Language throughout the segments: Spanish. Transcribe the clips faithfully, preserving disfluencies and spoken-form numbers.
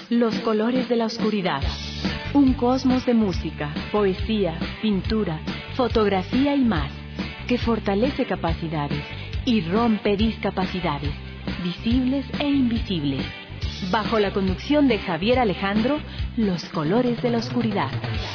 Los colores de la oscuridad. Un cosmos de música, poesía, pintura, fotografía y más, que fortalece capacidades y rompe discapacidades, visibles e invisibles. Bajo la conducción de Javier Alejandro, Los colores de la oscuridad.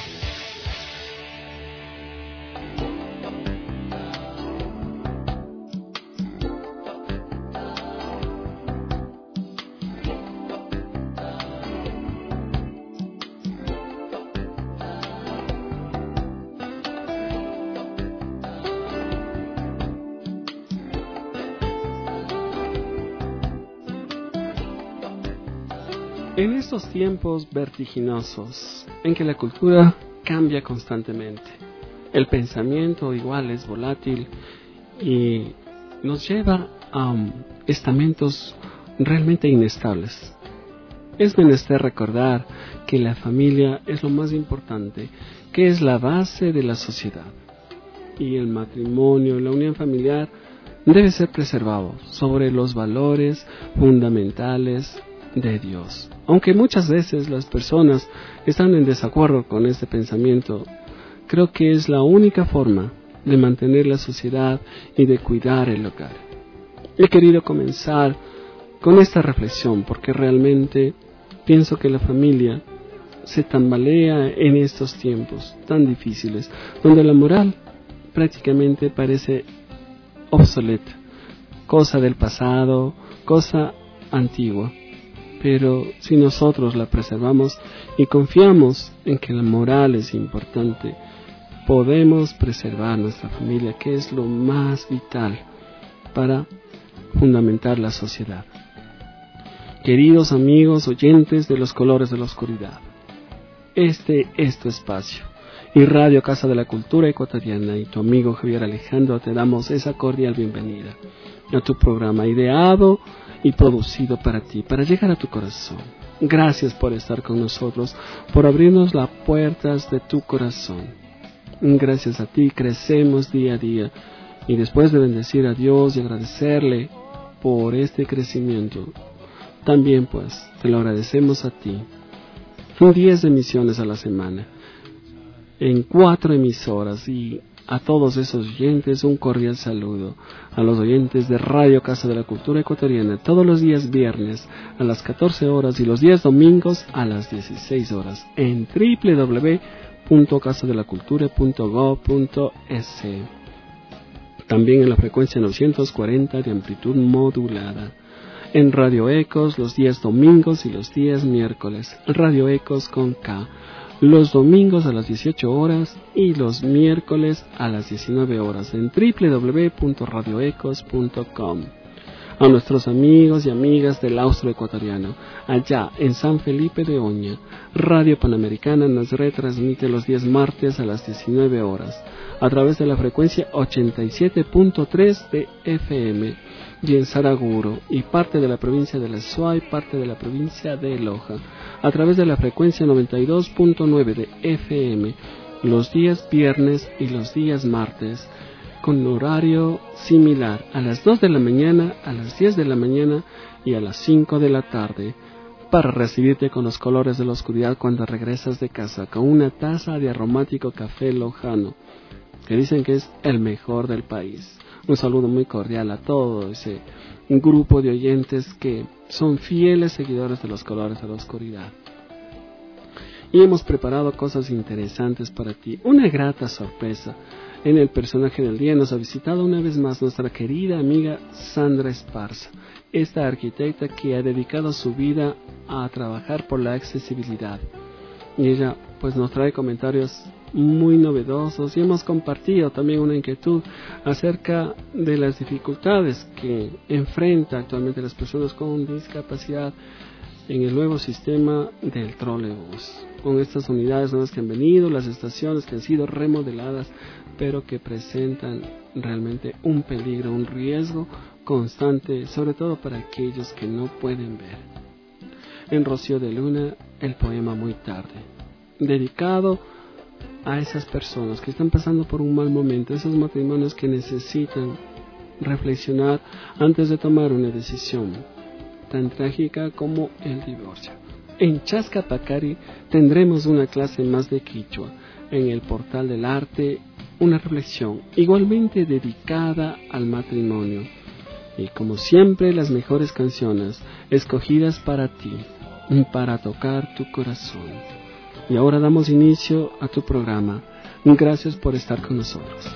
En estos tiempos vertiginosos, en que la cultura cambia constantemente, el pensamiento igual es volátil y nos lleva a um, estamentos realmente inestables. Es menester recordar que la familia es lo más importante, que es la base de la sociedad. Y el matrimonio, la unión familiar, debe ser preservado sobre los valores fundamentales de Dios. Aunque muchas veces las personas están en desacuerdo con este pensamiento, creo que es la única forma de mantener la sociedad y de cuidar el hogar. He querido comenzar con esta reflexión porque realmente pienso que la familia se tambalea en estos tiempos tan difíciles, donde la moral prácticamente parece obsoleta, cosa del pasado, cosa antigua. Pero si nosotros la preservamos y confiamos en que la moral es importante, podemos preservar nuestra familia, que es lo más vital para fundamentar la sociedad. Queridos amigos oyentes de Los colores de la oscuridad, este es tu espacio. Y Radio Casa de la Cultura Ecuatoriana y tu amigo Javier Alejandro te damos esa cordial bienvenida a tu programa ideado y producido para ti, para llegar a tu corazón. Gracias por estar con nosotros, por abrirnos las puertas de tu corazón. Gracias a ti crecemos día a día, y después de bendecir a Dios y agradecerle por este crecimiento, también pues te lo agradecemos a ti. diez emisiones a la semana, en cuatro emisoras, y a todos esos oyentes un cordial saludo, a los oyentes de Radio Casa de la Cultura Ecuatoriana, todos los días viernes a las catorce horas y los días domingos a las dieciséis horas en doble u doble u doble u punto casa de la cultura punto gob punto es. También en la frecuencia novecientos cuarenta de amplitud modulada. En Radio Ecos los días domingos y los días miércoles. Radio Ecos con K. Los domingos a las dieciocho horas y los miércoles a las diecinueve horas en doble u doble u doble u punto radio ecos punto com. A nuestros amigos y amigas del austro ecuatoriano, allá en San Felipe de Oña, Radio Panamericana nos retransmite los días martes a las diecinueve horas a través de la frecuencia ochenta y siete punto tres de F M, y en Saraguro y parte de la provincia de La Suay, parte de la provincia de Loja, a través de la frecuencia noventa y dos punto nueve de F M, los días viernes y los días martes, con horario similar, a las dos de la mañana, a las diez de la mañana y a las cinco de la tarde, para recibirte con los colores de la oscuridad cuando regresas de casa, con una taza de aromático café lojano, que dicen que es el mejor del país. Un saludo muy cordial a todo ese grupo de oyentes que son fieles seguidores de Los colores de la oscuridad. Y hemos preparado cosas interesantes para ti. Una grata sorpresa. En el personaje del día nos ha visitado una vez más nuestra querida amiga Sandra Esparza, esta arquitecta que ha dedicado su vida a trabajar por la accesibilidad. Y ella pues nos trae comentarios muy novedosos, y hemos compartido también una inquietud acerca de las dificultades que enfrenta actualmente las personas con discapacidad en el nuevo sistema del trolebús, con estas unidades nuevas que han venido, las estaciones que han sido remodeladas, pero que presentan realmente un peligro, un riesgo constante, sobre todo para aquellos que no pueden ver. En Rocío de Luna, el poema Muy tarde, dedicado a esas personas que están pasando por un mal momento, esos matrimonios que necesitan reflexionar antes de tomar una decisión tan trágica como el divorcio. En Chascapacari tendremos una clase más de quichua. En el Portal del Arte, una reflexión igualmente dedicada al matrimonio. Y como siempre, las mejores canciones escogidas para ti, para tocar tu corazón. Y ahora damos inicio a tu programa. Gracias por estar con nosotros.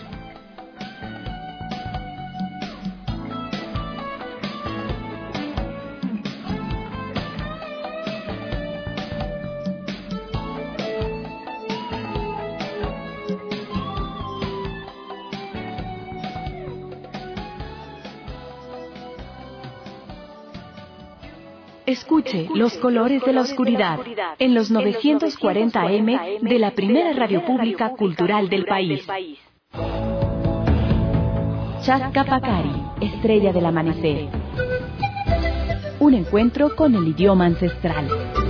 Escuche Los Colores de la Oscuridad en los novecientos cuarenta A M de la primera radio pública cultural del país. Chascapacari, estrella del amanecer. Un encuentro con el idioma ancestral.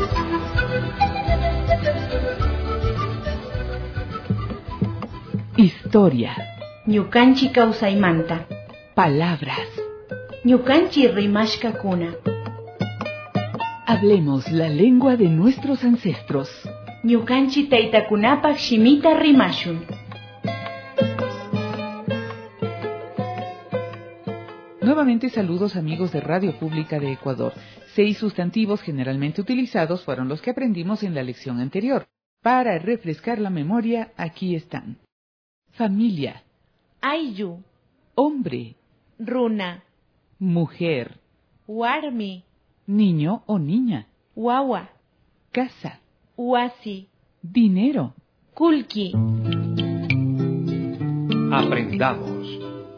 Historia. Ñukanchi kawsaymanta. Palabras. Ñukanchi rimashkakuna. Hablemos la lengua de nuestros ancestros. Ñukanchi taytakunapaq shimita rimashun. Nuevamente saludos amigos de Radio Pública de Ecuador. Seis sustantivos generalmente utilizados fueron los que aprendimos en la lección anterior. Para refrescar la memoria, aquí están. Familia. Ayllu. Hombre. Runa. Mujer. Warmi. Niño o niña. Wawa. Casa. Wasi. Dinero. Kulki. Aprendamos.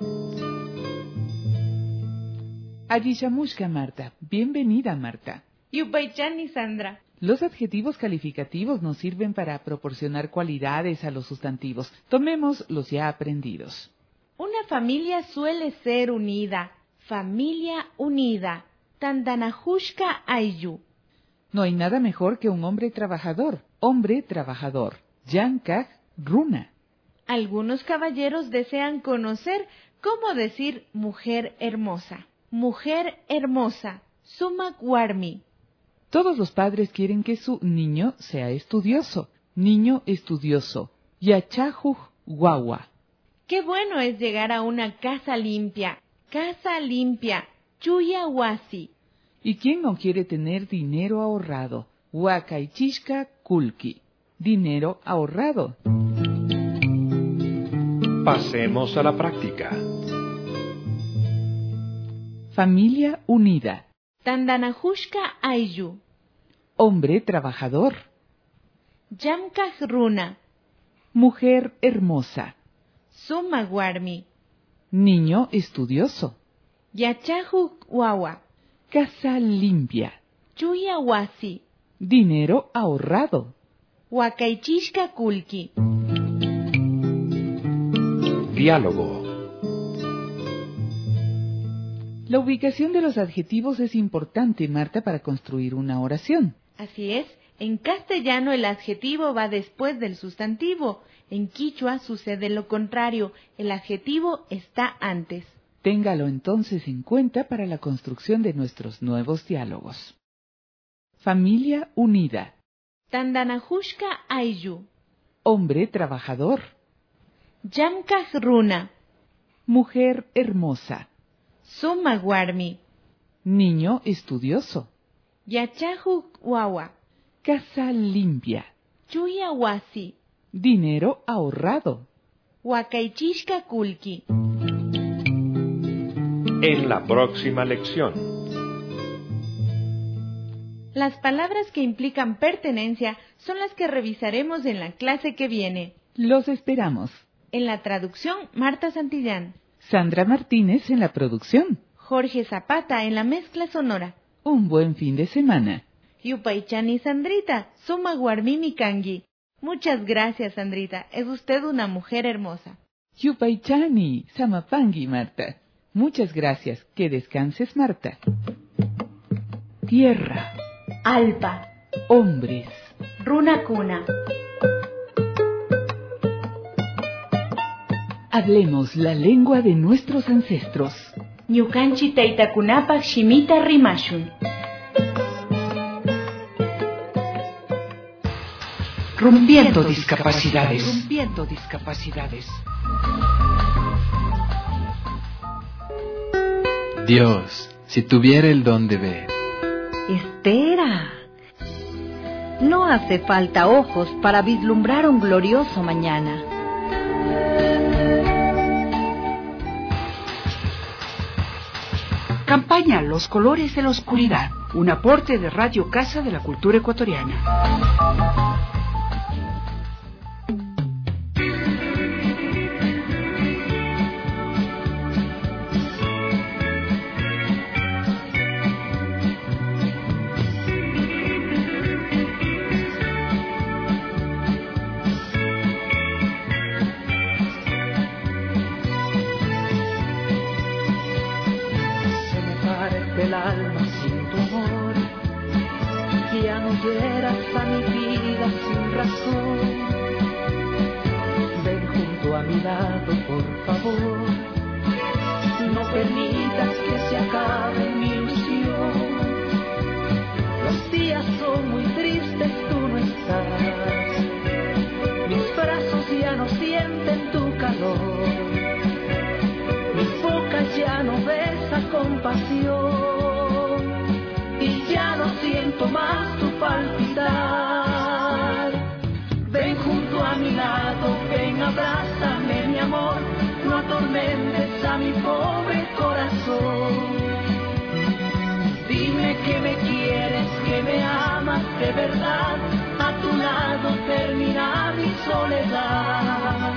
Ayishamushka Marta. Bienvenida, Marta. Yupaychani Sandra. Los adjetivos calificativos nos sirven para proporcionar cualidades a los sustantivos. Tomemos los ya aprendidos. Una familia suele ser unida. Familia unida. Tandanajushka Ayllu. No hay nada mejor que un hombre trabajador. Hombre trabajador. Yankaj Runa. Algunos caballeros desean conocer cómo decir mujer hermosa. Mujer hermosa. Sumak Warmi. Todos los padres quieren que su niño sea estudioso. Niño estudioso. Yachajuj Wawa. Qué bueno es llegar a una casa limpia. Casa limpia. Chuya Wasi. ¿Y quién no quiere tener dinero ahorrado? Huacaychishka Kulki. Dinero ahorrado. Pasemos a la práctica. Familia unida. Tandanajushka Ayllu. Hombre trabajador. Yamkaj Runa. Mujer hermosa. Sumak Warmi. Niño estudioso. Yachajuj Wawa. Casa limpia. Chuya Wasi. Dinero ahorrado. Huacaychishka Kulki. Diálogo. La ubicación de los adjetivos es importante, Marta, para construir una oración. Así es, en castellano el adjetivo va después del sustantivo. En quichua sucede lo contrario, el adjetivo está antes. Téngalo entonces en cuenta para la construcción de nuestros nuevos diálogos. Familia unida. Tandanajushka Ayllu. Hombre trabajador. Yamkaj Runa. Mujer hermosa. Sumak Warmi. Niño estudioso. Yachajuj Wawa. Casa limpia. Chuya Wasi. Dinero ahorrado. Huacaychishka Kulki. En la próxima lección. Las palabras que implican pertenencia son las que revisaremos en la clase que viene. Los esperamos. En la traducción, Marta Santillán. Sandra Martínez en la producción. Jorge Zapata en la mezcla sonora. Un buen fin de semana. Yupaychani Sandrita, Sumak Warmi Mikangi. Muchas gracias, Sandrita. Es usted una mujer hermosa. Yupaychani, Samapangi, Marta. Muchas gracias. Que descanses, Marta. Tierra. Alpa. Hombres. Runakuna. Hablemos la lengua de nuestros ancestros. Ñukanchi taytakunapaq shimita rimashun. Rompiendo discapacidades. Rompiendo discapacidades. Dios, si tuviera el don de ver. Espera. No hace falta ojos para vislumbrar un glorioso mañana. Campaña Los Colores de la Oscuridad, un aporte de Radio Casa de la Cultura Ecuatoriana. El alma sin tu amor, ya no hieras a mi vida sin razón. Ven junto a mi lado, por favor, no permitas que se acabe mi ilusión. Los días son muy tristes, tú no estás, mis brazos ya no sienten tu calor, mis bocas ya no besan con pasión. Y ya no siento más tu palpitar. Ven junto a mi lado, ven, abrázame, mi amor, no atormentes a mi pobre corazón. Dime que me quieres, que me amas de verdad, a tu lado termina mi soledad.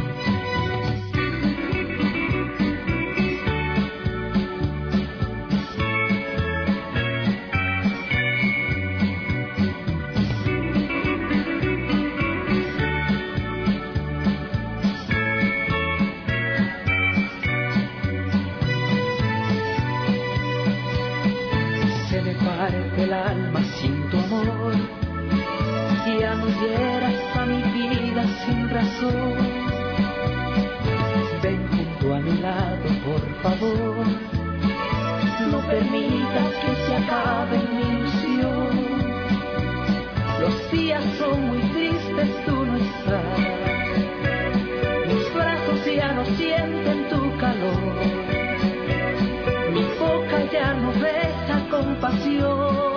El alma sin tu amor, ya no hieras a mi vida sin razón. Ven junto a mi lado, por favor, no permitas que se acabe mi ilusión. Los días son muy tristes, tú no estás, mis brazos ya no sienten tu calor, mi boca ya no besa con pasión.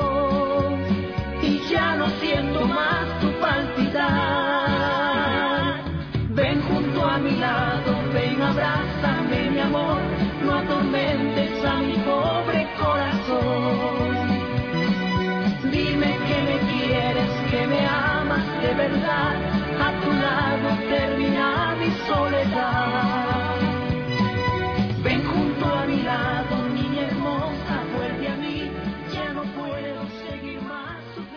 Ya no siento más tu palpitar. Ven junto a mi lado, ven, abrázame, mi amor, no atormentes a mi pobre corazón. Dime que me quieres, que me amas de verdad, a tu lado termina mi soledad. Ven junto a mi lado, niña hermosa, vuelve a mí, ya no puedo seguir más.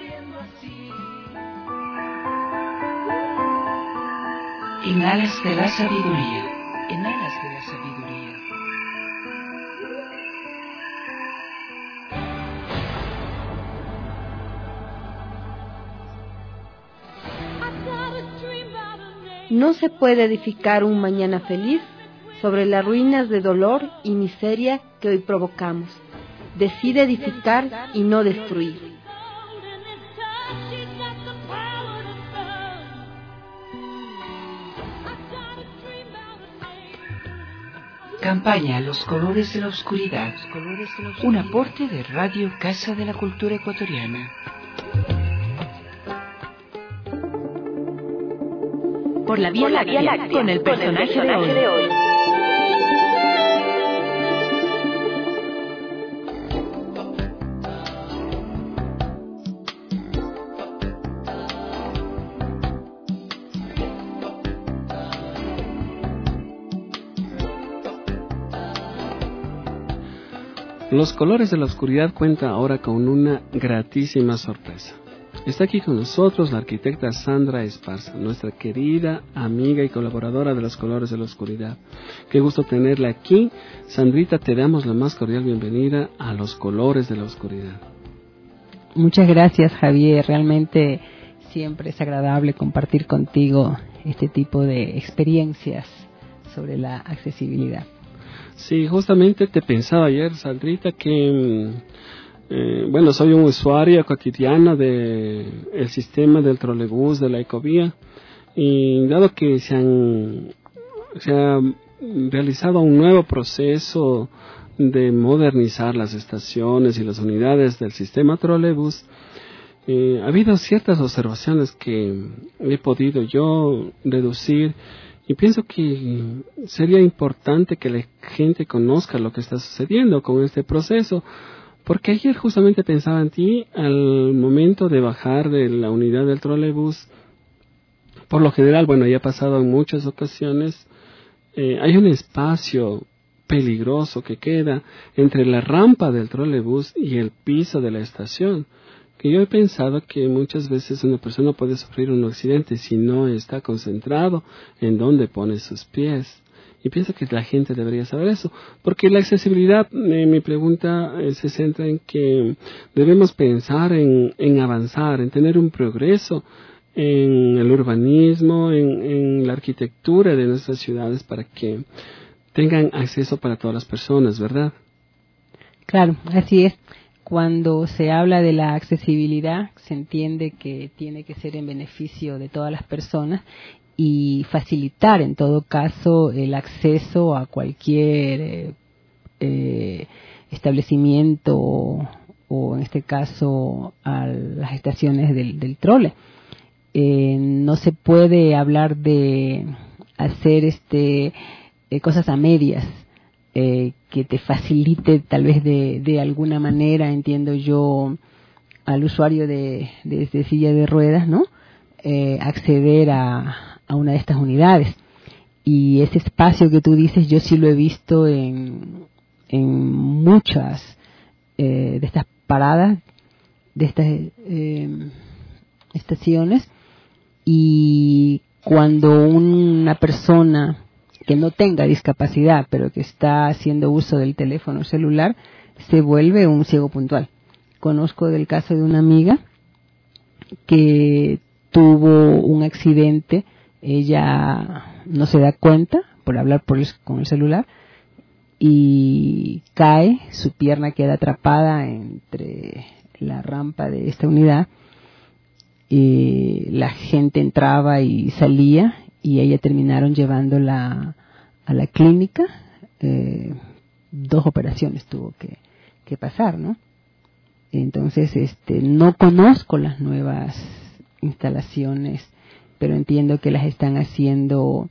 En alas de la sabiduría, en alas de la sabiduría. No se puede edificar un mañana feliz sobre las ruinas de dolor y miseria que hoy provocamos. Decide edificar y no destruir. Campaña Los Colores de la Oscuridad, un aporte de Radio Casa de la Cultura Ecuatoriana. Por la Vía Láctea, con el personaje de hoy. Los Colores de la Oscuridad cuenta ahora con una gratísima sorpresa. Está aquí con nosotros la arquitecta Sandra Esparza, nuestra querida amiga y colaboradora de Los Colores de la Oscuridad. Qué gusto tenerla aquí. Sandrita, te damos la más cordial bienvenida a Los Colores de la Oscuridad. Muchas gracias, Javier. Realmente siempre es agradable compartir contigo este tipo de experiencias sobre la accesibilidad. Sí, justamente te pensaba ayer, Sandrita, que eh, bueno, soy un usuario cotidiano del el sistema del trolebús, de la ecovía, y dado que se han se ha realizado un nuevo proceso de modernizar las estaciones y las unidades del sistema trolebús, eh, ha habido ciertas observaciones que he podido yo deducir, y pienso que sería importante que la gente conozca lo que está sucediendo con este proceso, porque ayer justamente pensaba en ti al momento de bajar de la unidad del trolebús. Por lo general, bueno, ya ha pasado en muchas ocasiones, eh, hay un espacio peligroso que queda entre la rampa del trolebús y el piso de la estación, que yo he pensado que muchas veces una persona puede sufrir un accidente si no está concentrado en dónde pone sus pies. Y pienso que la gente debería saber eso, porque la accesibilidad, eh, mi pregunta eh, se centra en que debemos pensar en, en avanzar, en tener un progreso en el urbanismo, en, en la arquitectura de nuestras ciudades para que tengan acceso para todas las personas, ¿verdad? Claro, así es. Cuando se habla de la accesibilidad, se entiende que tiene que ser en beneficio de todas las personas y facilitar, en todo caso, el acceso a cualquier eh, eh, establecimiento o, o, en este caso, a las estaciones del, del trole. Eh, no se puede hablar de hacer este eh, cosas a medias. Eh, que te facilite tal vez de, de alguna manera, entiendo yo, al usuario de, de, de silla de ruedas, ¿no? Eh, acceder a, a una de estas unidades. Y ese espacio que tú dices, yo sí lo he visto en, en muchas eh, de estas paradas, de estas eh, estaciones, y cuando una persona que no tenga discapacidad, pero que está haciendo uso del teléfono celular, se vuelve un ciego puntual. Conozco del caso de una amiga que tuvo un accidente, ella no se da cuenta por hablar por el, con el celular, y cae, su pierna queda atrapada entre la rampa de esta unidad, y la gente entraba y salía, y ella terminaron llevándola a la clínica. Eh, dos operaciones tuvo que, que pasar, ¿no? Entonces, este, no conozco las nuevas instalaciones, pero entiendo que las están haciendo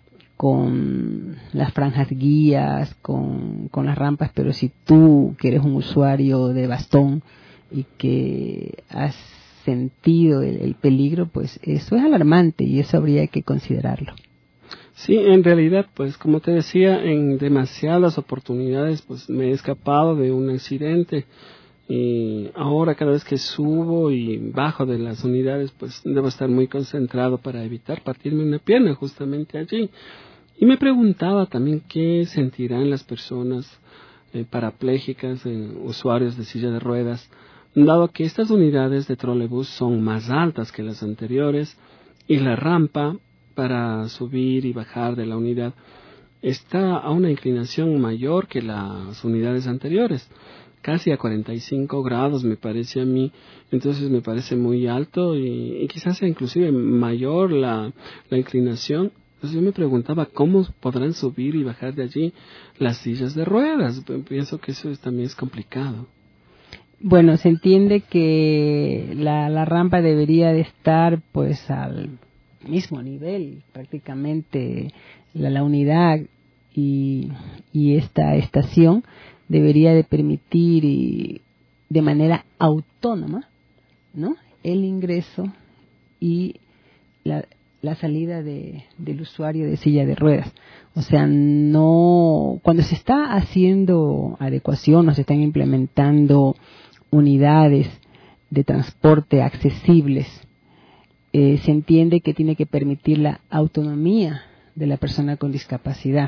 con las franjas guías, con, con las rampas, pero si tú, que eres un usuario de bastón y que has sentido el, el peligro, pues eso es alarmante y eso habría que considerarlo. Sí, en realidad, pues como te decía, en demasiadas oportunidades pues me he escapado de un accidente, y ahora cada vez que subo y bajo de las unidades pues debo estar muy concentrado para evitar partirme una pierna justamente allí. Y me preguntaba también qué sentirán las personas eh, parapléjicas, eh, usuarios de silla de ruedas, dado que estas unidades de trolebús son más altas que las anteriores y la rampa para subir y bajar de la unidad está a una inclinación mayor que las unidades anteriores, casi a cuarenta y cinco grados me parece a mí. Entonces me parece muy alto y, y quizás sea inclusive mayor la, la inclinación. Entonces yo me preguntaba cómo podrán subir y bajar de allí las sillas de ruedas. Pienso que eso es, también es complicado. Bueno, se entiende que la, la rampa debería de estar pues al mismo nivel, prácticamente la, la unidad y, y esta estación debería de permitir y, de manera autónoma, ¿no?, el ingreso y la, la salida de, del usuario de silla de ruedas. O sea, no, cuando se está haciendo adecuación o se están implementando unidades de transporte accesibles, eh, se entiende que tiene que permitir la autonomía de la persona con discapacidad.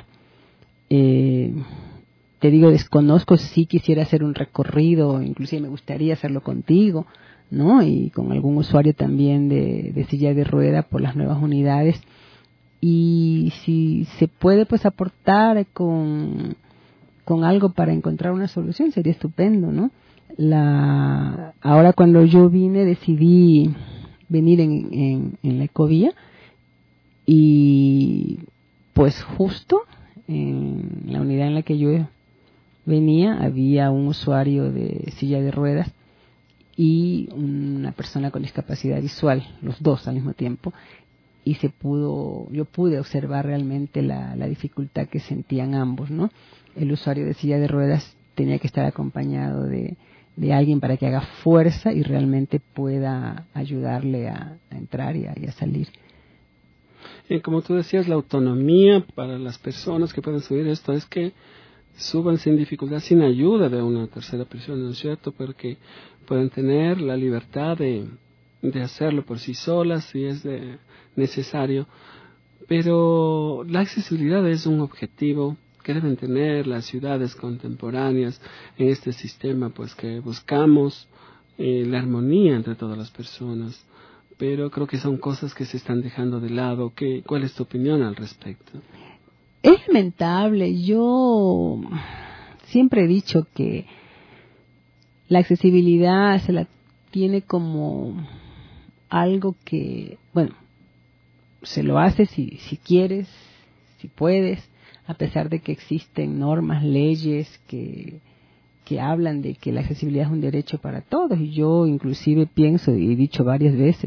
Eh, te digo, desconozco, si quisiera hacer un recorrido, inclusive me gustaría hacerlo contigo, ¿no?, y con algún usuario también de, de silla de rueda por las nuevas unidades, y si se puede pues aportar con, con algo para encontrar una solución, sería estupendo, ¿no? La, ahora cuando yo vine decidí venir en, en, en la ecovía y pues justo en la unidad en la que yo venía había un usuario de silla de ruedas y una persona con discapacidad visual, los dos al mismo tiempo, y se pudo, yo pude observar realmente la, la dificultad que sentían ambos, ¿no? El usuario de silla de ruedas tenía que estar acompañado de, de alguien para que haga fuerza y realmente pueda ayudarle a, a entrar y a, y a salir. Y como tú decías, la autonomía para las personas que pueden subir esto es que suban sin dificultad, sin ayuda de una tercera persona, ¿no es cierto? Porque pueden tener la libertad de, de hacerlo por sí solas si es de, necesario. Pero la accesibilidad es un objetivo que deben tener las ciudades contemporáneas en este sistema, pues que buscamos eh, la armonía entre todas las personas. Pero creo que son cosas que se están dejando de lado. ¿Qué, ¿Cuál es tu opinión al respecto? Es lamentable. Yo siempre he dicho que la accesibilidad se la tiene como algo que, bueno, se lo hace si, si quieres, si puedes, a pesar de que existen normas, leyes que, que hablan de que la accesibilidad es un derecho para todos. Y yo inclusive pienso, y he dicho varias veces,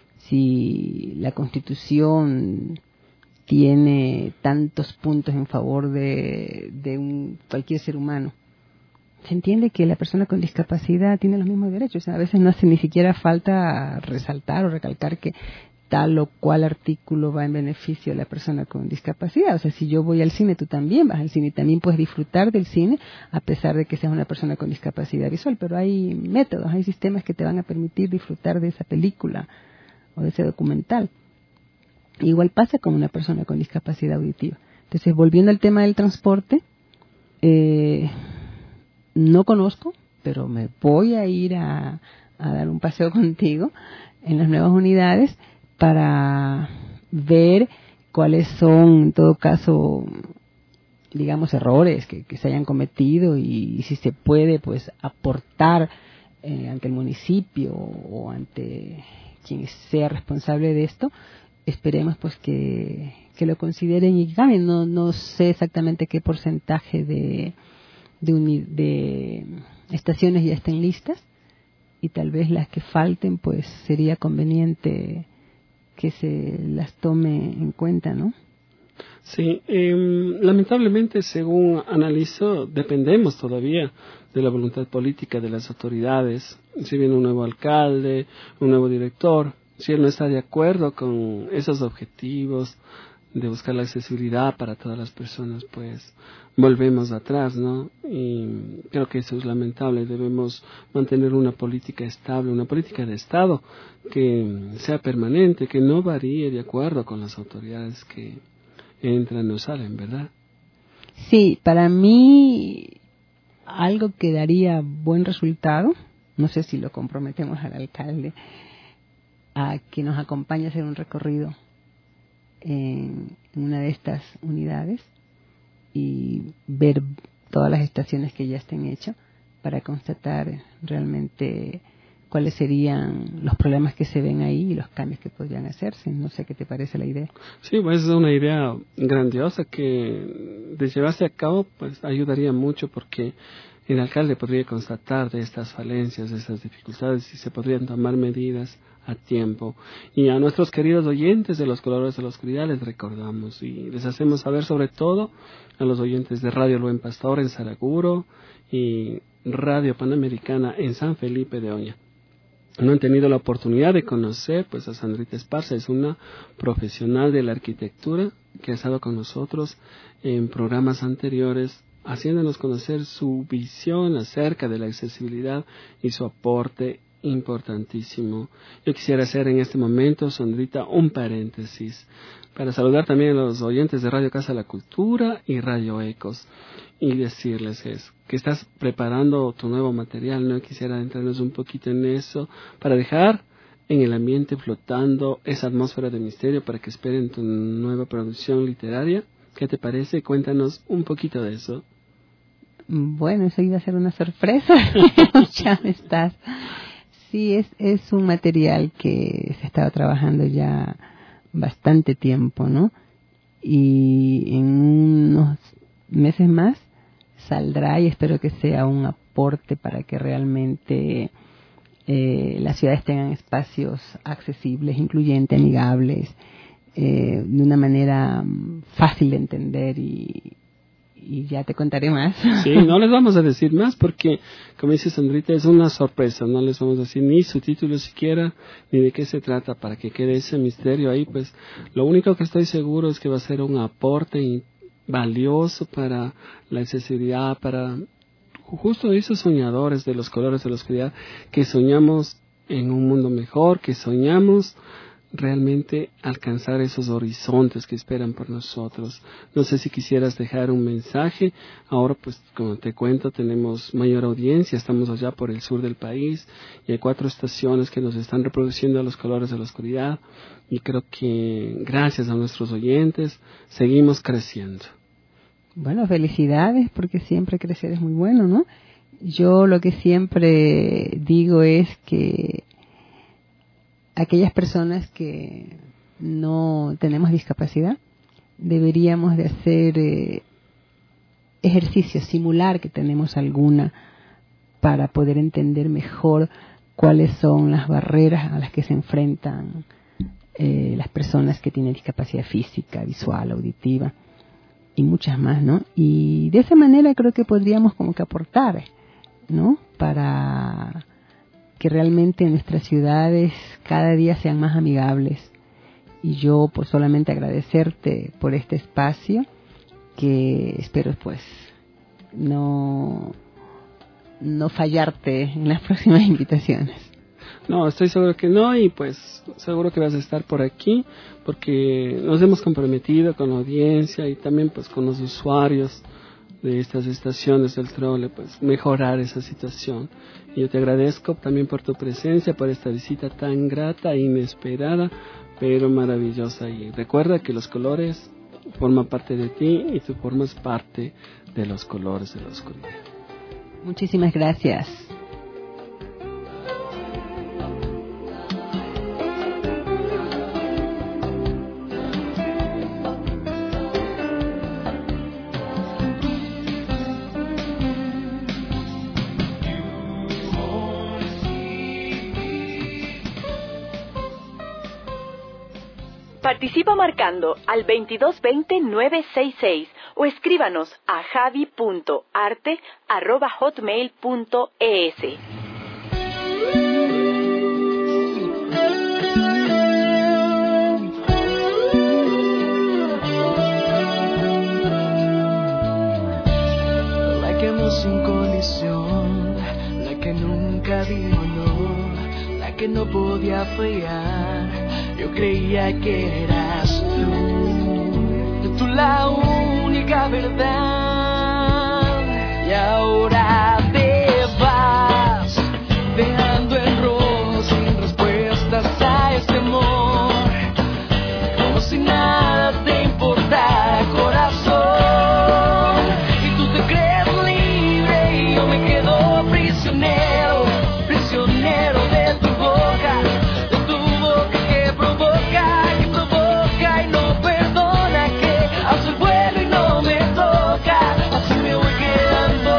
si la Constitución tiene tantos puntos en favor de, de un, cualquier ser humano, se entiende que la persona con discapacidad tiene los mismos derechos. O sea, a veces no hace ni siquiera falta resaltar o recalcar que tal o cual artículo va en beneficio de la persona con discapacidad. O sea, si yo voy al cine, tú también vas al cine y también puedes disfrutar del cine a pesar de que seas una persona con discapacidad visual. Pero hay métodos, hay sistemas que te van a permitir disfrutar de esa película o de ese documental. Igual pasa con una persona con discapacidad auditiva. Entonces, volviendo al tema del transporte, eh, no conozco, pero me voy a ir a, a dar un paseo contigo en las nuevas unidades para ver cuáles son, en todo caso, digamos, errores que, que se hayan cometido y, y si se puede, pues, aportar eh, ante el municipio o ante quien sea responsable de esto. Esperemos pues que, que lo consideren y cambien. No, no sé exactamente qué porcentaje de, de, uni, de estaciones ya estén listas y tal vez las que falten pues sería conveniente que se las tome en cuenta, ¿no? Sí, eh, lamentablemente, según analizo, dependemos todavía de la voluntad política de las autoridades. Si viene un nuevo alcalde, un nuevo director, si él no está de acuerdo con esos objetivos de buscar la accesibilidad para todas las personas, pues volvemos atrás, ¿no? Y creo que eso es lamentable. Debemos mantener una política estable, una política de Estado que sea permanente, que no varíe de acuerdo con las autoridades que entran o salen, ¿verdad? Sí, para mí algo que daría buen resultado, no sé si lo comprometemos al alcalde, a que nos acompañe a hacer un recorrido en una de estas unidades y ver todas las estaciones que ya estén hechas para constatar realmente cuáles serían los problemas que se ven ahí y los cambios que podrían hacerse. No sé qué te parece la idea. Sí, pues es una idea grandiosa que de llevarse a cabo pues ayudaría mucho porque el alcalde podría constatar de estas falencias, de estas dificultades y se podrían tomar medidas a tiempo. Y a nuestros queridos oyentes de los Colores de la Oscuridad les recordamos y les hacemos saber sobre todo a los oyentes de Radio El Buen Pastor en Saraguro y Radio Panamericana en San Felipe de Oña. No han tenido la oportunidad de conocer pues a Sandrita Esparza, es una profesional de la arquitectura que ha estado con nosotros en programas anteriores haciéndonos conocer su visión acerca de la accesibilidad y su aporte importantísimo. Yo quisiera hacer en este momento, Sandrita, un paréntesis para saludar también a los oyentes de Radio Casa de la Cultura y Radio Ecos y decirles eso, que estás preparando tu nuevo material, ¿no? Quisiera adentrarnos un poquito en eso para dejar en el ambiente flotando esa atmósfera de misterio para que esperen tu nueva producción literaria. ¿Qué te parece? Cuéntanos un poquito de eso. Bueno, eso iba a ser una sorpresa. Ya me estás. Sí, es, es un material que se ha estado trabajando ya bastante tiempo, ¿no? Y en unos meses más saldrá y espero que sea un aporte para que realmente eh, las ciudades tengan espacios accesibles, incluyentes, amigables, eh, de una manera fácil de entender y, y ya te contaré más. Sí, no les vamos a decir más porque, como dice Sandrita, es una sorpresa, no les vamos a decir ni su título siquiera, ni de qué se trata, para que quede ese misterio ahí. Pues lo único que estoy seguro es que va a ser un aporte valioso para la accesibilidad, para justo esos soñadores de los colores de la oscuridad, que soñamos en un mundo mejor, que soñamos realmente alcanzar esos horizontes que esperan por nosotros. No sé si quisieras dejar un mensaje. Ahora, pues, como te cuento, tenemos mayor audiencia, estamos allá por el sur del país y hay cuatro estaciones que nos están reproduciendo los colores de la oscuridad, y creo que gracias a nuestros oyentes seguimos creciendo. Bueno, felicidades, porque siempre crecer es muy bueno, ¿no? Yo lo que siempre digo es que aquellas personas que no tenemos discapacidad deberíamos de hacer eh, ejercicios, simular que tenemos alguna, para poder entender mejor cuáles son las barreras a las que se enfrentan eh, las personas que tienen discapacidad física, visual, auditiva y muchas más, ¿no? Y de esa manera creo que podríamos como que aportar, ¿no? Para que realmente nuestras ciudades cada día sean más amigables. Y yo pues solamente agradecerte por este espacio, que espero pues no, no fallarte en las próximas invitaciones. No, estoy seguro que no, y pues seguro que vas a estar por aquí, porque nos hemos comprometido con la audiencia y también pues con los usuarios de estas estaciones del trole, pues mejorar esa situación. Y yo te agradezco también por tu presencia, por esta visita tan grata e inesperada, pero maravillosa. Y recuerda que los colores forman parte de ti y tú formas parte de los colores de la oscuridad. Muchísimas gracias. Participa marcando al veintidós veinte nueve sesenta y seis o escríbanos a javi punto arte arroba hotmail punto es. La que amó sin condición, la que nunca dijo no, la que no podía fallar. Yo creía que eras tú, tú la única verdad. Y ahora te vas, dejando en rojo sin respuestas a este amor, como si nada te importara, corazón. Y tú te crees libre y yo me quedo prisionero, prisionero de tu boca, de tu boca que provoca, que provoca y no perdona, que hace el vuelo y no me toca, así me voy quedando.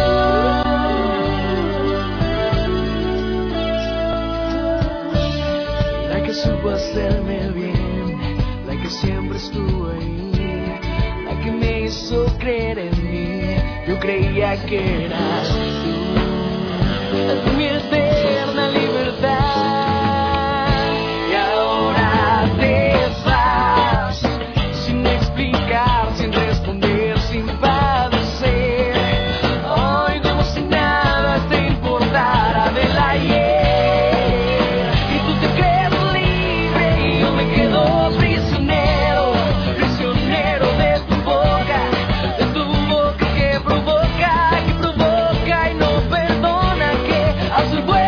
La que supo hacerme bien, la que siempre estuvo ahí, la que me hizo creer en mí. Yo creía que eras tú, mi eterna libertad. Y ahora te vas, sin explicar, sin responder, sin padecer. Hoy como si nada te importara del ayer. Y tú te crees libre y yo me quedo prisionero, prisionero de tu boca, de tu boca que provoca, que provoca y no perdona, que hace el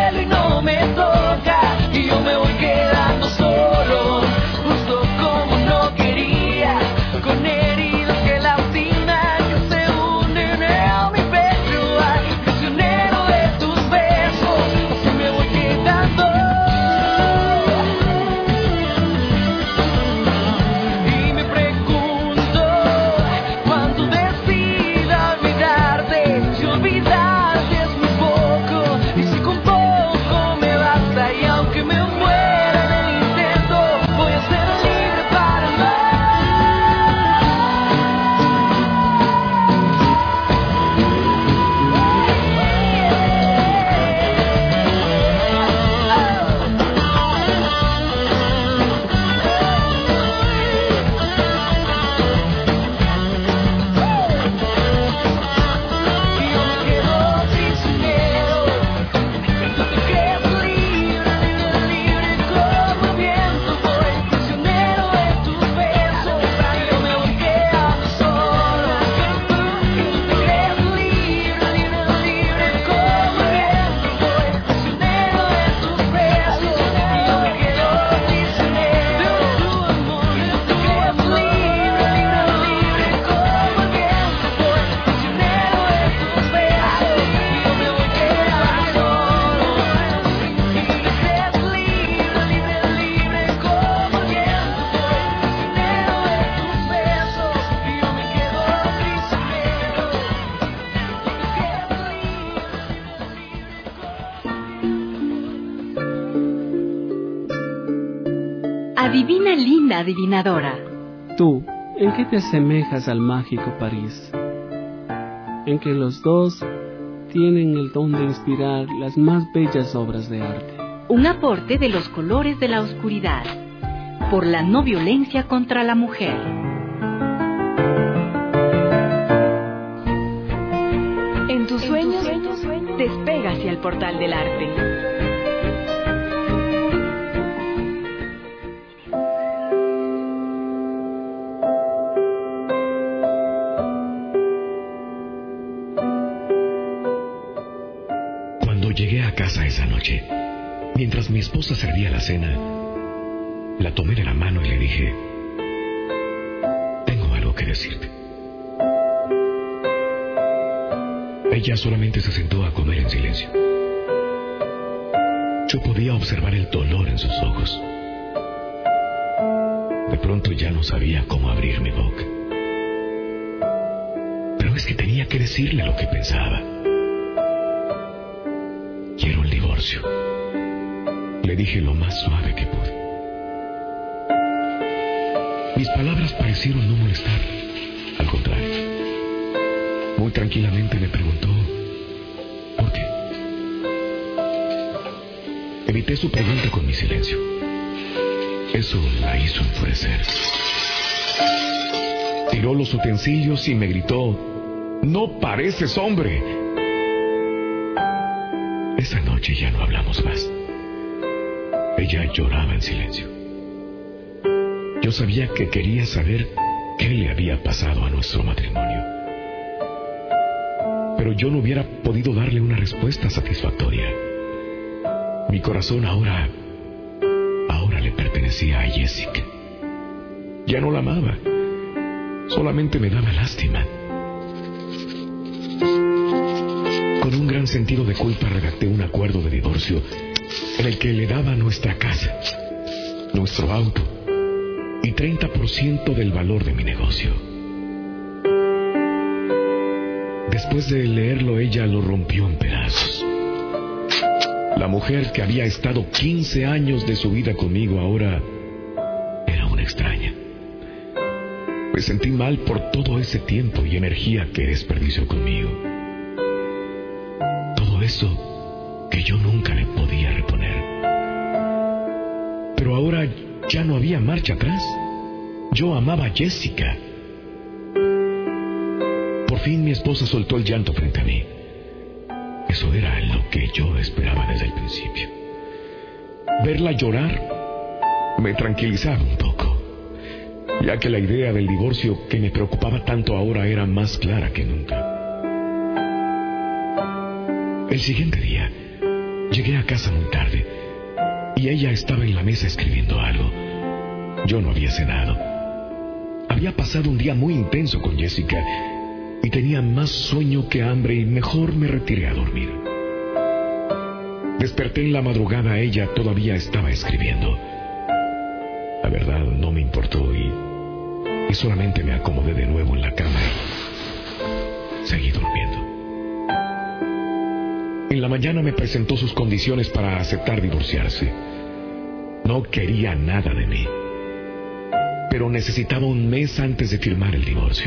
Adivina, linda adivinadora. Tú, ¿en qué te asemejas al mágico París? En que los dos tienen el don de inspirar las más bellas obras de arte. Un aporte de los colores de la oscuridad, por la no violencia contra la mujer. En tus sueños, en tus sueños despega hacia el portal del arte. Llegué a casa esa noche. Mientras mi esposa servía la cena, la tomé de la mano y le dije: tengo algo que decirte. Ella solamente se sentó a comer en silencio. Yo podía observar el dolor en sus ojos. De pronto ya no sabía cómo abrir mi boca. Pero es que tenía que decirle lo que pensaba. Quiero el divorcio. Le dije lo más suave que pude. Mis palabras parecieron no molestar. Al contrario. Muy tranquilamente me preguntó: ¿por qué? Evité su pregunta con mi silencio. Eso la hizo enfurecer. Tiró los utensilios y me gritó: ¡no pareces hombre! Esa noche ya no hablamos más. Ella lloraba en silencio. Yo sabía que quería saber qué le había pasado a nuestro matrimonio. Pero yo no hubiera podido darle una respuesta satisfactoria. Mi corazón ahora, ahora le pertenecía a Jessica. Ya no la amaba. Solamente me daba lástima. Con un gran sentido de culpa redacté un acuerdo de divorcio en el que le daba nuestra casa, nuestro auto y treinta por ciento del valor de mi negocio. Después de leerlo, ella lo rompió en pedazos. La mujer que había estado quince años de su vida conmigo ahora era una extraña. Me sentí mal por todo ese tiempo y energía que desperdició conmigo. Eso que yo nunca le podía reponer. Pero ahora ya no había marcha atrás. Yo amaba a Jessica. Por fin mi esposa soltó el llanto frente a mí. Eso era lo que yo esperaba desde el principio. Verla llorar me tranquilizaba un poco, ya que la idea del divorcio que me preocupaba tanto ahora era más clara que nunca. El siguiente día, llegué a casa muy tarde y ella estaba en la mesa escribiendo algo. Yo no había cenado. Había pasado un día muy intenso con Jessica y tenía más sueño que hambre y mejor me retiré a dormir. Desperté en la madrugada, ella todavía estaba escribiendo. La verdad no me importó y, y solamente me acomodé de nuevo en la cama y seguí durmiendo. En la mañana me presentó sus condiciones para aceptar divorciarse. No quería nada de mí, pero necesitaba un mes antes de firmar el divorcio.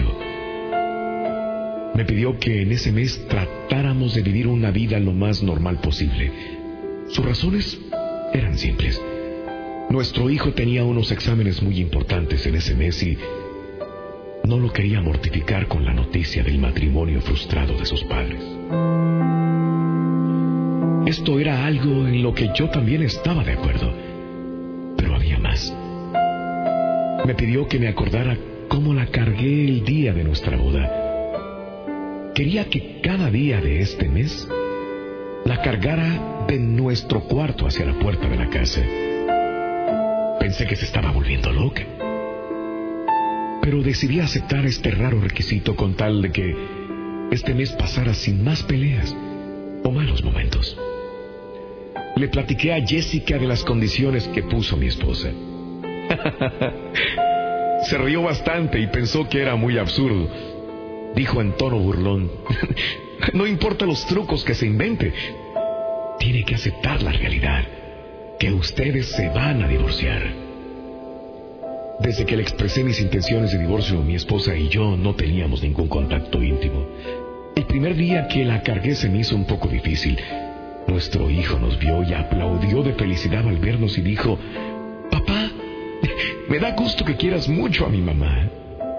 Me pidió que en ese mes tratáramos de vivir una vida lo más normal posible. Sus razones eran simples. Nuestro hijo tenía unos exámenes muy importantes en ese mes y no lo quería mortificar con la noticia del matrimonio frustrado de sus padres. Esto era algo en lo que yo también estaba de acuerdo, pero había más. Me pidió que me acordara cómo la cargué el día de nuestra boda. Quería que cada día de este mes la cargara de nuestro cuarto hacia la puerta de la casa. Pensé que se estaba volviendo loca, pero decidí aceptar este raro requisito con tal de que este mes pasara sin más peleas o malos momentos. Le platiqué a Jessica de las condiciones que puso mi esposa. Se rió bastante y pensó que era muy absurdo. Dijo en tono burlón: no importa los trucos que se invente, tiene que aceptar la realidad, que ustedes se van a divorciar. Desde que le expresé mis intenciones de divorcio, mi esposa y yo no teníamos ningún contacto íntimo. El primer día que la cargué se me hizo un poco difícil. Nuestro hijo nos vio y aplaudió de felicidad al vernos y dijo: «Papá, me da gusto que quieras mucho a mi mamá».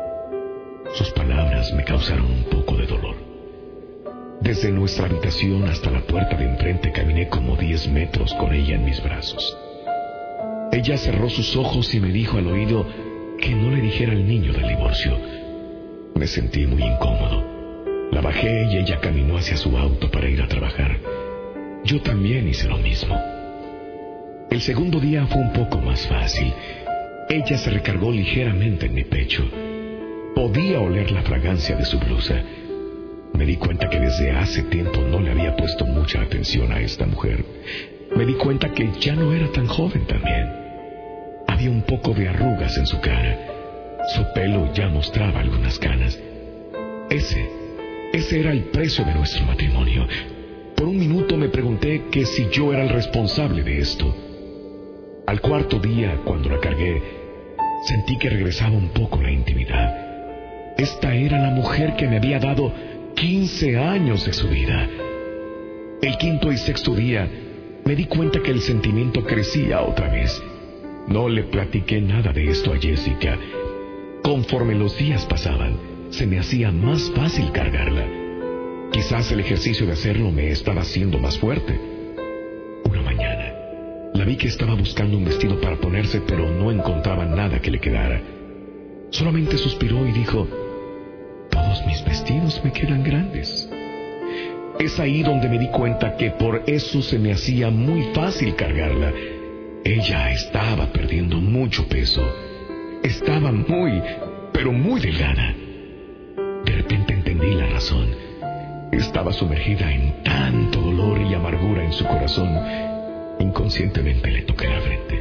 Sus palabras me causaron un poco de dolor. Desde nuestra habitación hasta la puerta de enfrente caminé como diez metros con ella en mis brazos. Ella cerró sus ojos y me dijo al oído que no le dijera al niño del divorcio. Me sentí muy incómodo. La bajé y ella caminó hacia su auto para ir a trabajar. Yo también hice lo mismo. El segundo día fue un poco más fácil. Ella se recargó ligeramente en mi pecho. Podía oler la fragancia de su blusa. Me di cuenta que desde hace tiempo no le había puesto mucha atención a esta mujer. Me di cuenta que ya no era tan joven también. Había un poco de arrugas en su cara. Su pelo ya mostraba algunas canas. Ese, ese era el precio de nuestro matrimonio. Por un minuto me pregunté que si yo era el responsable de esto. Al cuarto día, cuando la cargué, sentí que regresaba un poco la intimidad. Esta era la mujer que me había dado quince años de su vida. El quinto y sexto día, me di cuenta que el sentimiento crecía otra vez. No le platiqué nada de esto a Jessica. Conforme los días pasaban, se me hacía más fácil cargarla. Quizás el ejercicio de hacerlo me estaba haciendo más fuerte. Una mañana, la vi que estaba buscando un vestido para ponerse, pero no encontraba nada que le quedara. Solamente suspiró y dijo: «Todos mis vestidos me quedan grandes». Es ahí donde me di cuenta que por eso se me hacía muy fácil cargarla. Ella estaba perdiendo mucho peso. Estaba muy, pero muy delgada. De repente entendí la razón. Estaba sumergida en tanto dolor y amargura en su corazón. Inconscientemente le toqué la frente.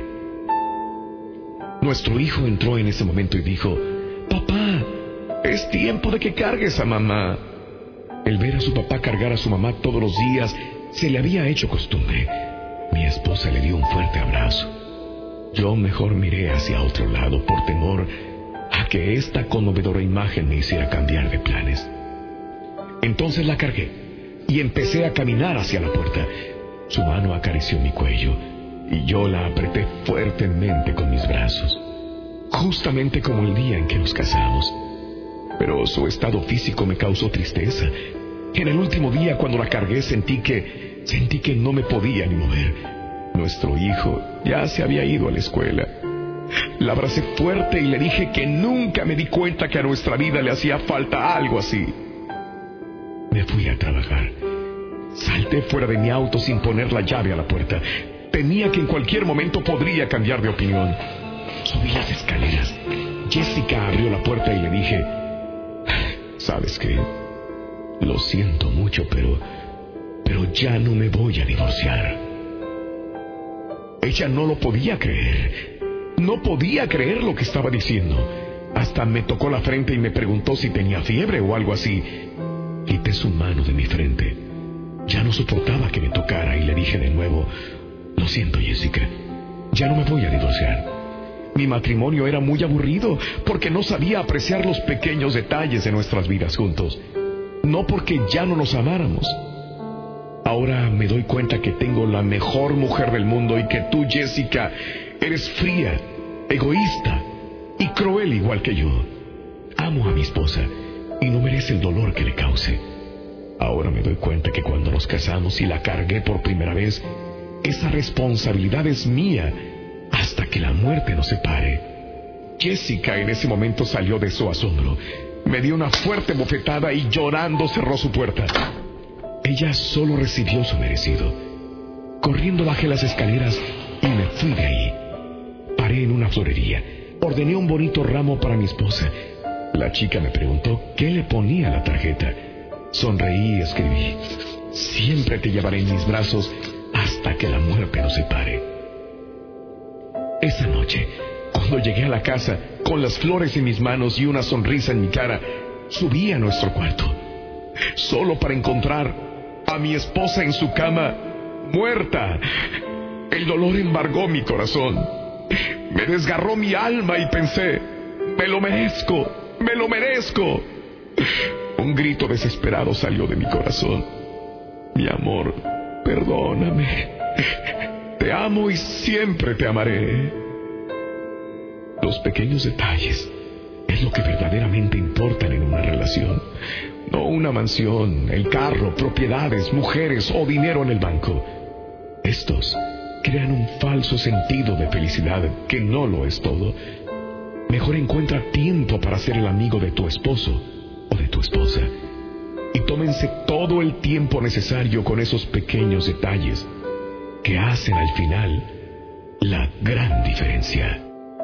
Nuestro hijo entró en ese momento y dijo: «Papá, es tiempo de que cargues a mamá». El ver a su papá cargar a su mamá todos los días se le había hecho costumbre. Mi esposa le dio un fuerte abrazo. Yo mejor miré hacia otro lado por temor a que esta conmovedora imagen me hiciera cambiar de planes. Entonces la cargué y empecé a caminar hacia la puerta. Su mano acarició mi cuello y yo la apreté fuertemente con mis brazos, justamente como el día en que nos casamos. Pero su estado físico me causó tristeza. En el último día, cuando la cargué, sentí que, sentí que no me podía ni mover. Nuestro hijo ya se había ido a la escuela. La abracé fuerte y le dije que nunca me di cuenta que a nuestra vida le hacía falta algo así. Me fui a trabajar. Salté fuera de mi auto sin poner la llave a la puerta. Temía que en cualquier momento podría cambiar de opinión. Subí las escaleras. Jessica abrió la puerta y le dije: «¿Sabes qué? Lo siento mucho, pero... pero ya no me voy a divorciar». Ella no lo podía creer. No podía creer lo que estaba diciendo. Hasta me tocó la frente y me preguntó si tenía fiebre o algo así. Quité su mano de mi frente. Ya no soportaba que me tocara y le dije de nuevo: «Lo siento, Jessica. Ya no me voy a divorciar». Mi matrimonio era muy aburrido porque no sabía apreciar los pequeños detalles de nuestras vidas juntos. No porque ya no nos amáramos. Ahora me doy cuenta que tengo la mejor mujer del mundo y que tú, Jessica, eres fría, egoísta y cruel igual que yo. Amo a mi esposa y no merece el dolor que le cause. Ahora me doy cuenta que cuando nos casamos y la cargué por primera vez, esa responsabilidad es mía hasta que la muerte nos separe. Jessica en ese momento salió de su asombro. Me dio una fuerte bofetada y llorando cerró su puerta. Ella solo recibió su merecido. Corriendo bajé las escaleras y me fui de ahí. Paré en una florería. Ordené un bonito ramo para mi esposa. La chica me preguntó qué le ponía a la tarjeta. Sonreí y escribí: «Siempre te llevaré en mis brazos hasta que la muerte nos separe». Esa noche, cuando llegué a la casa, con las flores en mis manos y una sonrisa en mi cara, subí a nuestro cuarto, solo para encontrar a mi esposa en su cama, muerta. El dolor embargó mi corazón. Me desgarró mi alma y pensé, me lo merezco, me lo merezco. Un grito desesperado salió de mi corazón. Mi amor, perdóname. Te amo y siempre te amaré. Los pequeños detalles es lo que verdaderamente importan en una relación. No una mansión, el carro, propiedades, mujeres o dinero en el banco. Estos crean un falso sentido de felicidad que no lo es todo. Mejor encuentra tiempo para ser el amigo de tu esposo o de tu esposa. Y tómense todo el tiempo necesario con esos pequeños detalles que hacen al final la gran diferencia.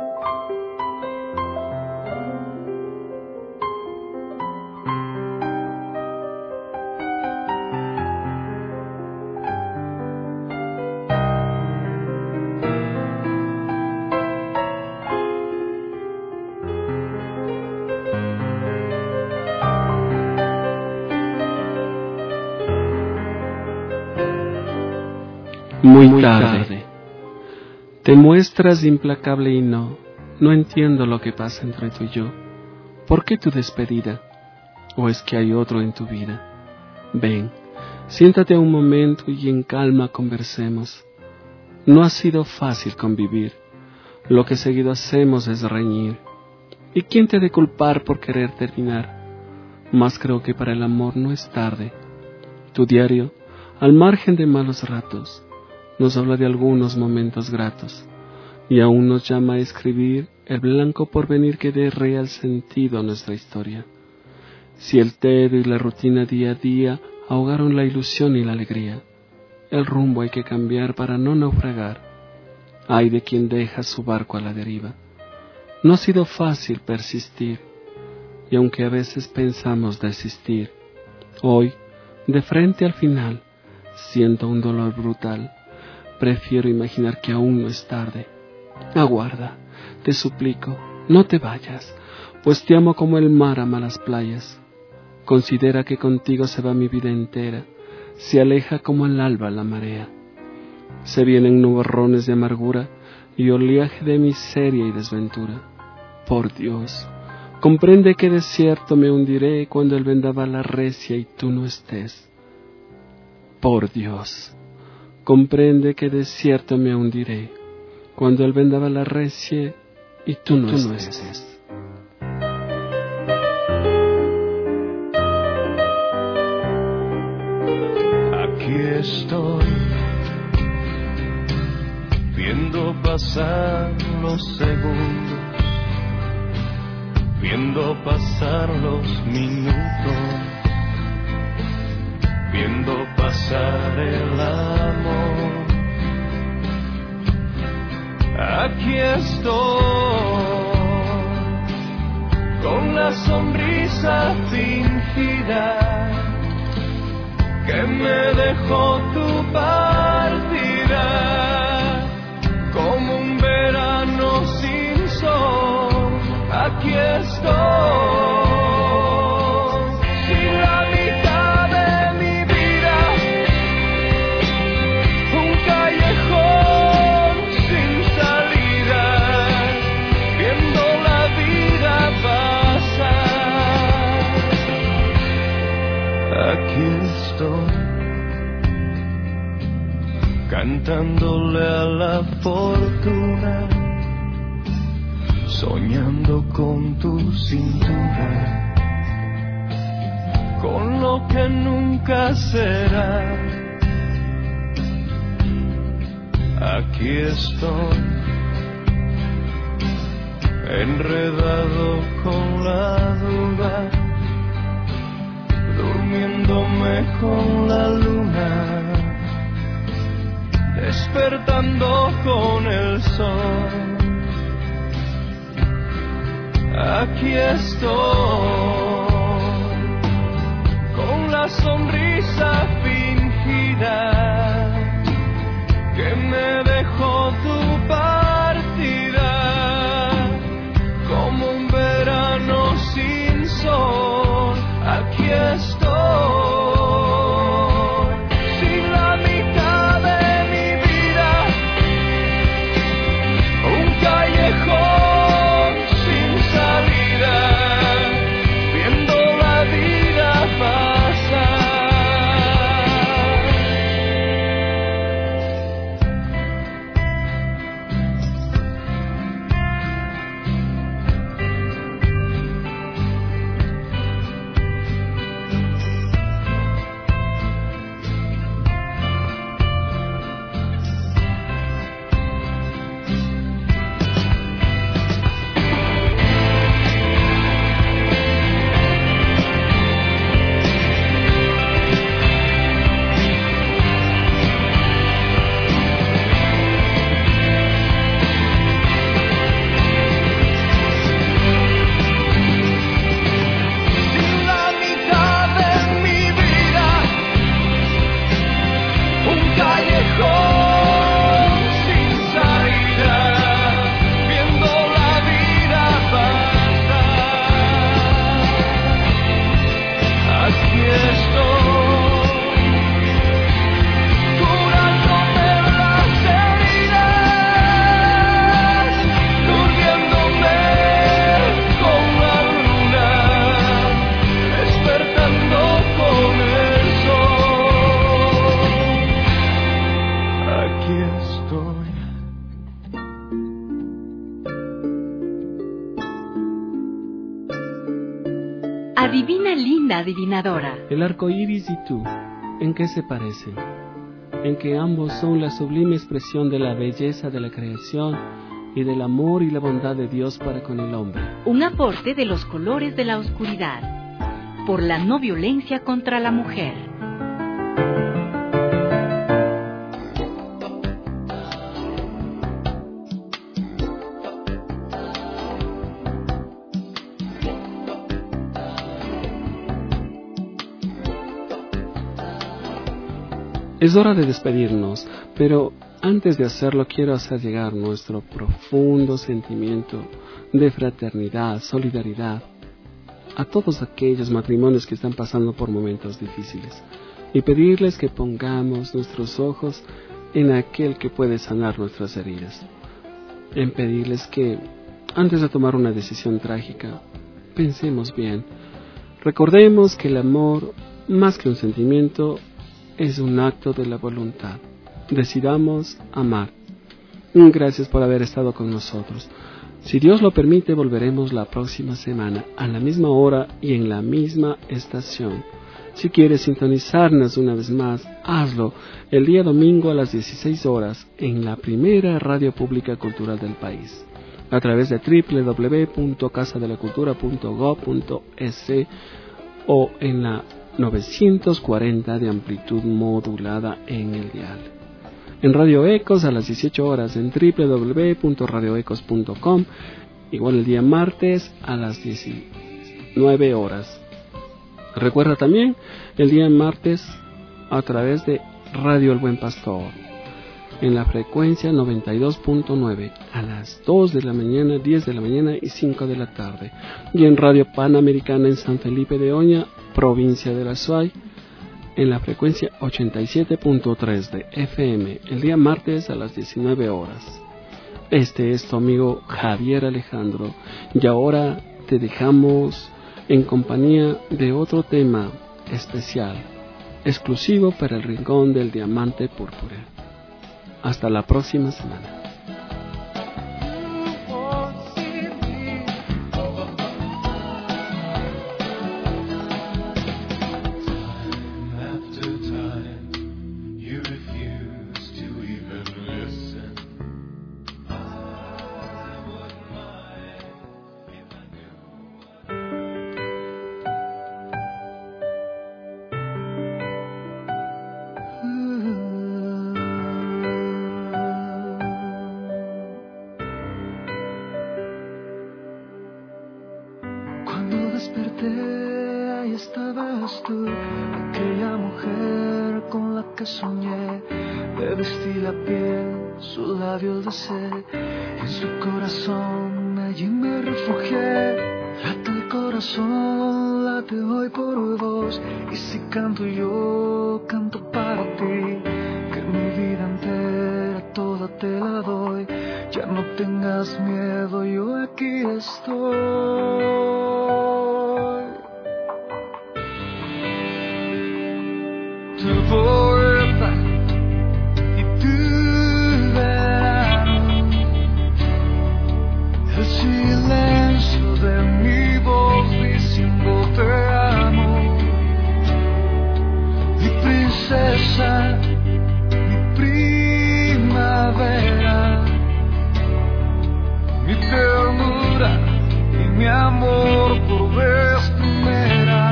Muy tarde. Te muestras implacable y no, no entiendo lo que pasa entre tú y yo. ¿Por qué tu despedida? ¿O es que hay otro en tu vida? Ven, siéntate un momento y en calma conversemos. No ha sido fácil convivir. Lo que seguido hacemos es reñir. ¿Y quién te ha de culpar por querer terminar? Mas creo que para el amor no es tarde. Tu diario, al margen de malos ratos, nos habla de algunos momentos gratos, y aún nos llama a escribir el blanco porvenir que dé real sentido a nuestra historia. Si el tedio y la rutina día a día ahogaron la ilusión y la alegría, el rumbo hay que cambiar para no naufragar. Ay de quien deja su barco a la deriva. No ha sido fácil persistir, y aunque a veces pensamos desistir, hoy, de frente al final, siento un dolor brutal. Prefiero imaginar que aún no es tarde. Aguarda, te suplico, no te vayas, pues te amo como el mar ama las playas. Considera que contigo se va mi vida entera, se aleja como el alba la marea. Se vienen nubarrones de amargura y oleaje de miseria y desventura. Por Dios, comprende que desierto me hundiré cuando el vendaval arrecia y tú no estés. Por Dios, comprende que desierto me hundiré cuando el vendaval arrecie y tú no, tú no estés. Aquí estoy, viendo pasar los segundos, viendo pasar los minutos, viendo pasar el amor. Aquí estoy, con la sonrisa fingida que me dejó tu partida, como un verano sin sol. Aquí estoy. Aquí estoy, cantándole a la fortuna, soñando con tu cintura, con lo que nunca será. Aquí estoy, enredado con la duda, durmiéndome con la luna, despertando con el sol. Aquí estoy, con la sonrisa fingida que me dejó tu partida, como un verano sin sol. Aquí estoy, sin la mitad de mi vida, un Adivina, linda adivinadora. El arco iris y tú, ¿en qué se parecen? En que ambos son la sublime expresión de la belleza de la creación y del amor y la bondad de Dios para con el hombre. Un aporte de los colores de la oscuridad, por la no violencia contra la mujer. Es hora de despedirnos, pero antes de hacerlo quiero hacer llegar nuestro profundo sentimiento de fraternidad, solidaridad, a todos aquellos matrimonios que están pasando por momentos difíciles y pedirles que pongamos nuestros ojos en aquel que puede sanar nuestras heridas, en pedirles que antes de tomar una decisión trágica, pensemos bien, recordemos que el amor, más que un sentimiento, es un acto de la voluntad. Decidamos amar. Gracias por haber estado con nosotros. Si Dios lo permite, volveremos la próxima semana a la misma hora y en la misma estación. Si quieres sintonizarnos una vez más, hazlo el día domingo a las dieciséis horas en la primera radio pública cultural del país, a través de doble u doble u doble u punto casa de la cultura punto gob punto es o en la novecientos cuarenta de amplitud modulada en el dial. En Radio Ecos a las dieciocho horas en doble u doble u doble u punto radio ecos punto com, igual el día martes a las diecinueve horas. Recuerda también el día martes a través de Radio El Buen Pastor en la frecuencia noventa y dos punto nueve a las dos de la mañana, diez de la mañana y cinco de la tarde, y en Radio Panamericana en San Felipe de Oña, provincia de La Suay, en la frecuencia ochenta y siete punto tres de F M, el día martes a las diecinueve horas. Este es tu amigo Javier Alejandro, y ahora te dejamos en compañía de otro tema especial, exclusivo para el Rincón del Diamante Púrpura. Hasta la próxima semana. En su corazón allí me refugié. Late el corazón, late hoy por vos. Y si canto yo, canto para ti. Que mi vida entera toda te la doy. Ya no tengas miedo, yo aquí estoy. Tu poeta y tu verano, el silencio de mi voz diciendo te amo, mi princesa, mi primavera, mi ternura y mi amor por vez primera.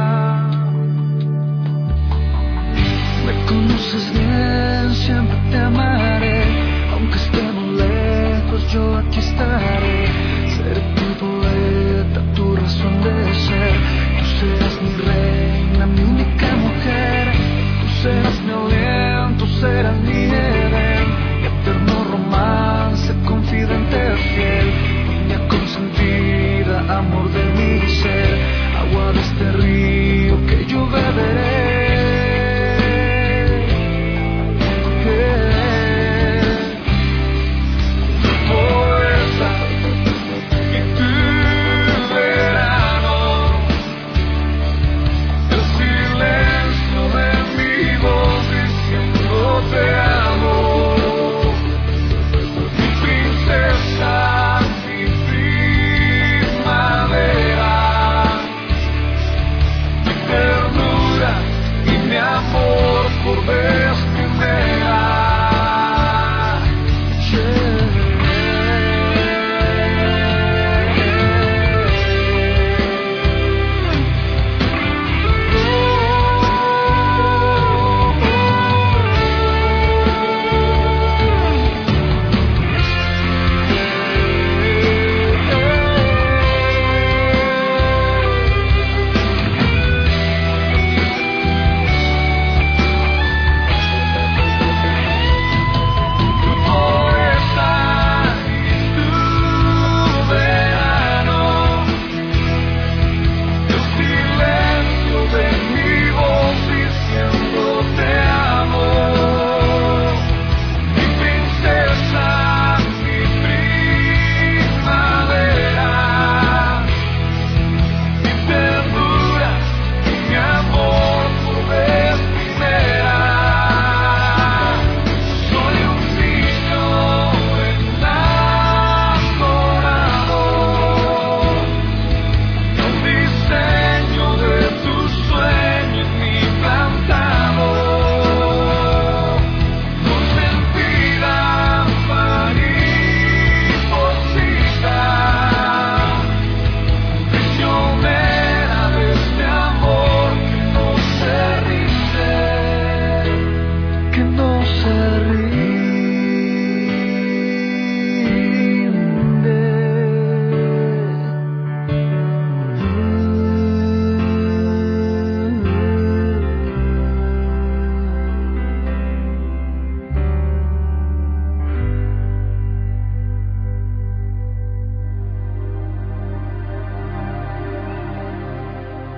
Me conoces bien, siempre te amaré, aunque estemos lejos yo aquí estaré. Seré tu poeta, tu razón de ser. Tú serás mi reina, mi única mujer. Tú serás mi aliento, serás mi Edén, mi eterno romance, confidente fiel, niña consentida, amor de mi ser, agua de este río que yo beberé. Poeta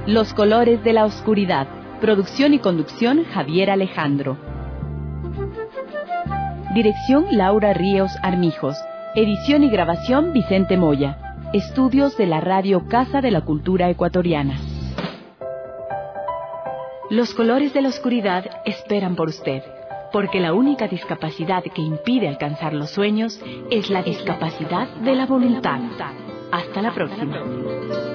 Los colores de la oscuridad. Producción y conducción Javier Alejandro. Dirección Laura Ríos Armijos. Edición y grabación Vicente Moya. Estudios de la Radio Casa de la Cultura Ecuatoriana. Los colores de la oscuridad esperan por usted, porque la única discapacidad que impide alcanzar los sueños es la discapacidad de la voluntad. Hasta la próxima.